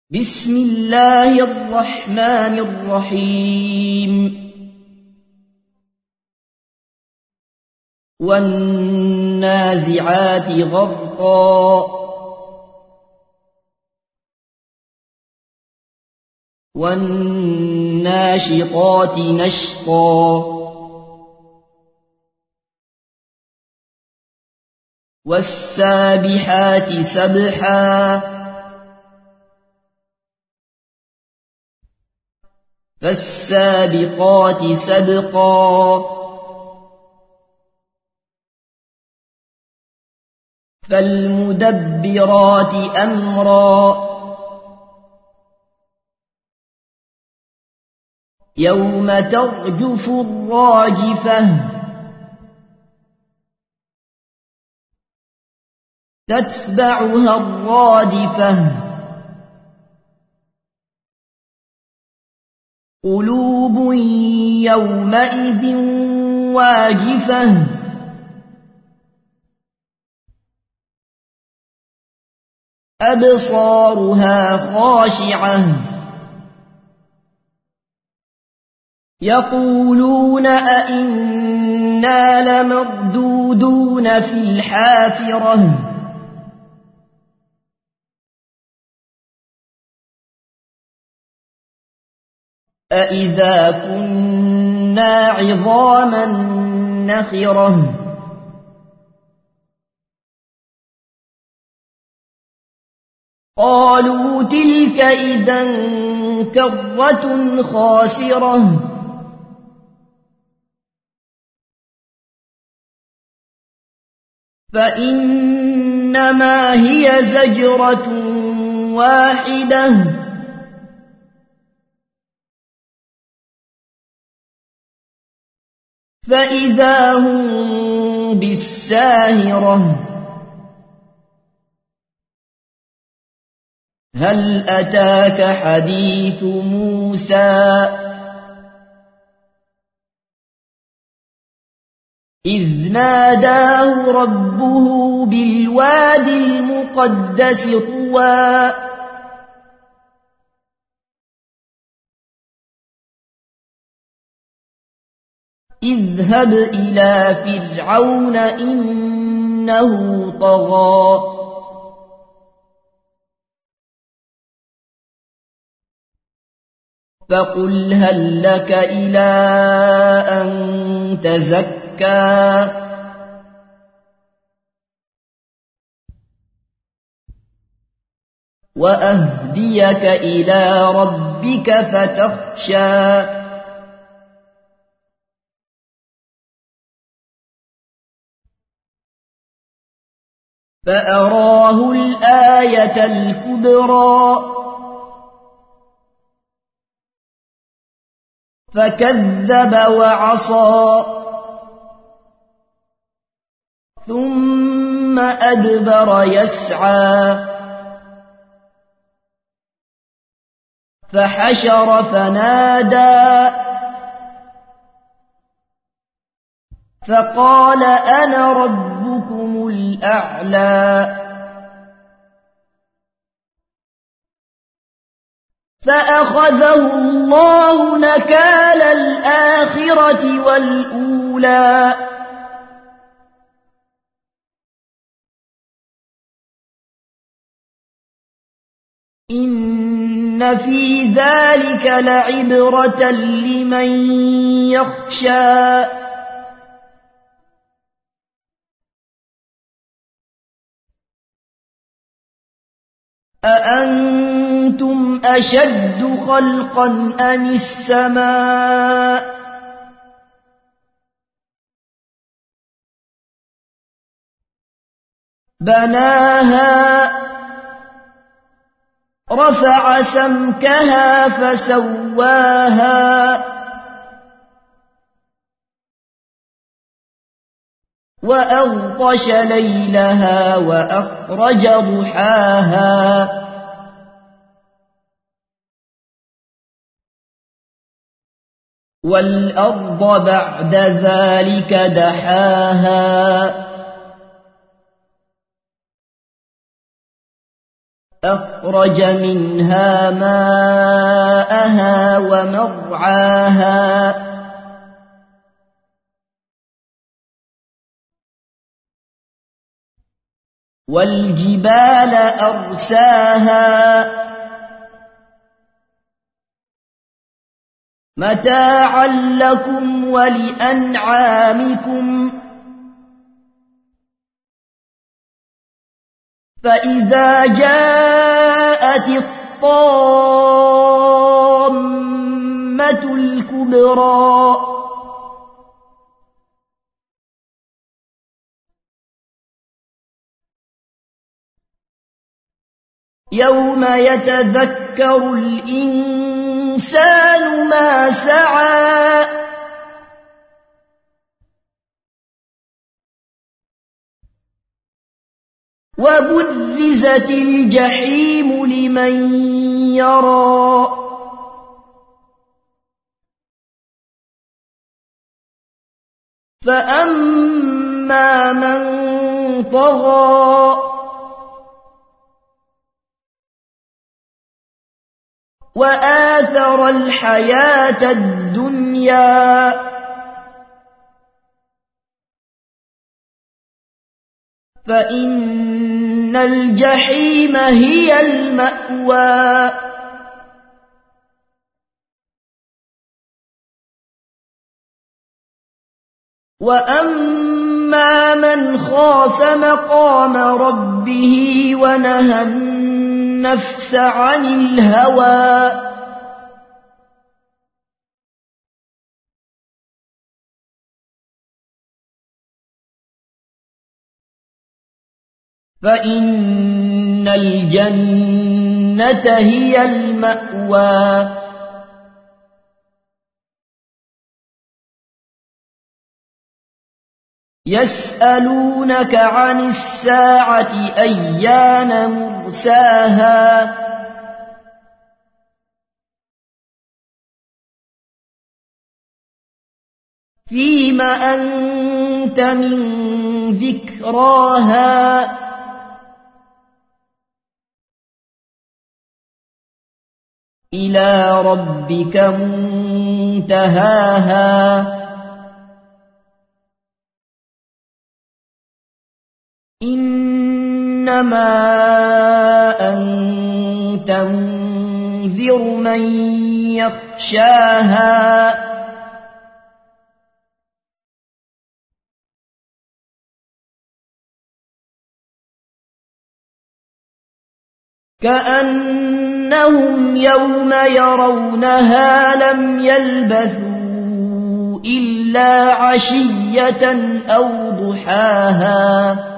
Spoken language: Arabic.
بسم الله الرحمن الرحيم والنازعات غرقا والناشطات نشطا والسابحات سبحا فالسابقات سبقا فالمدبرات أمرا يوم ترجف الراجفة تتبعها الرادفة قلوب يومئذ واجفة أبصارها خاشعة يقولون أئنا لمردودون في الحافرة أإذا كنا عظاما نخرة قالوا تلك إذا كرة خاسرة فإنما هي زجرة واحدة فإذا هم بالساهرة هل أتاك حديث موسى إذ ناداه ربه بالوادي المقدس طوى اذهب إلى فرعون إنه طغى فقل هل لك إلى أن تزكى وأهديك إلى ربك فتخشى فأراه الآية الكبرى فكذب وعصى ثم أدبر يسعى فحشر فنادى فقال أنا ربكم الأعلى فأخذه الله نكال الآخرة والأولى إن في ذلك لعبرة لمن يخشى أأنتم أشد خلقا أم السماء بناها رفع سمكها فسواها وأغطش ليلها وأخرج ضحاها والأرض بعد ذلك دحاها أخرج منها ماءها ومرعاها والجبال أرساها متاعا لكم ولأنعامكم فإذا جاءت الطامة الكبرى يوم يتذكر الإنسان ما سعى وبرزت الجحيم لمن يرى فأما من طغى وآثر الحياة الدنيا فإن الجحيم هي المأوى وأما من خاف مقام ربه ونهى النفس عن الهوى فإن الجنة هي المأوى يسألونك عن الساعة أيان مرساها فيم أنت من ذكراها إلى ربك منتهاها إنما أنت منذر من يخشاها كأنهم يوم يرونها لم يلبثوا إلا عشية أو ضحاها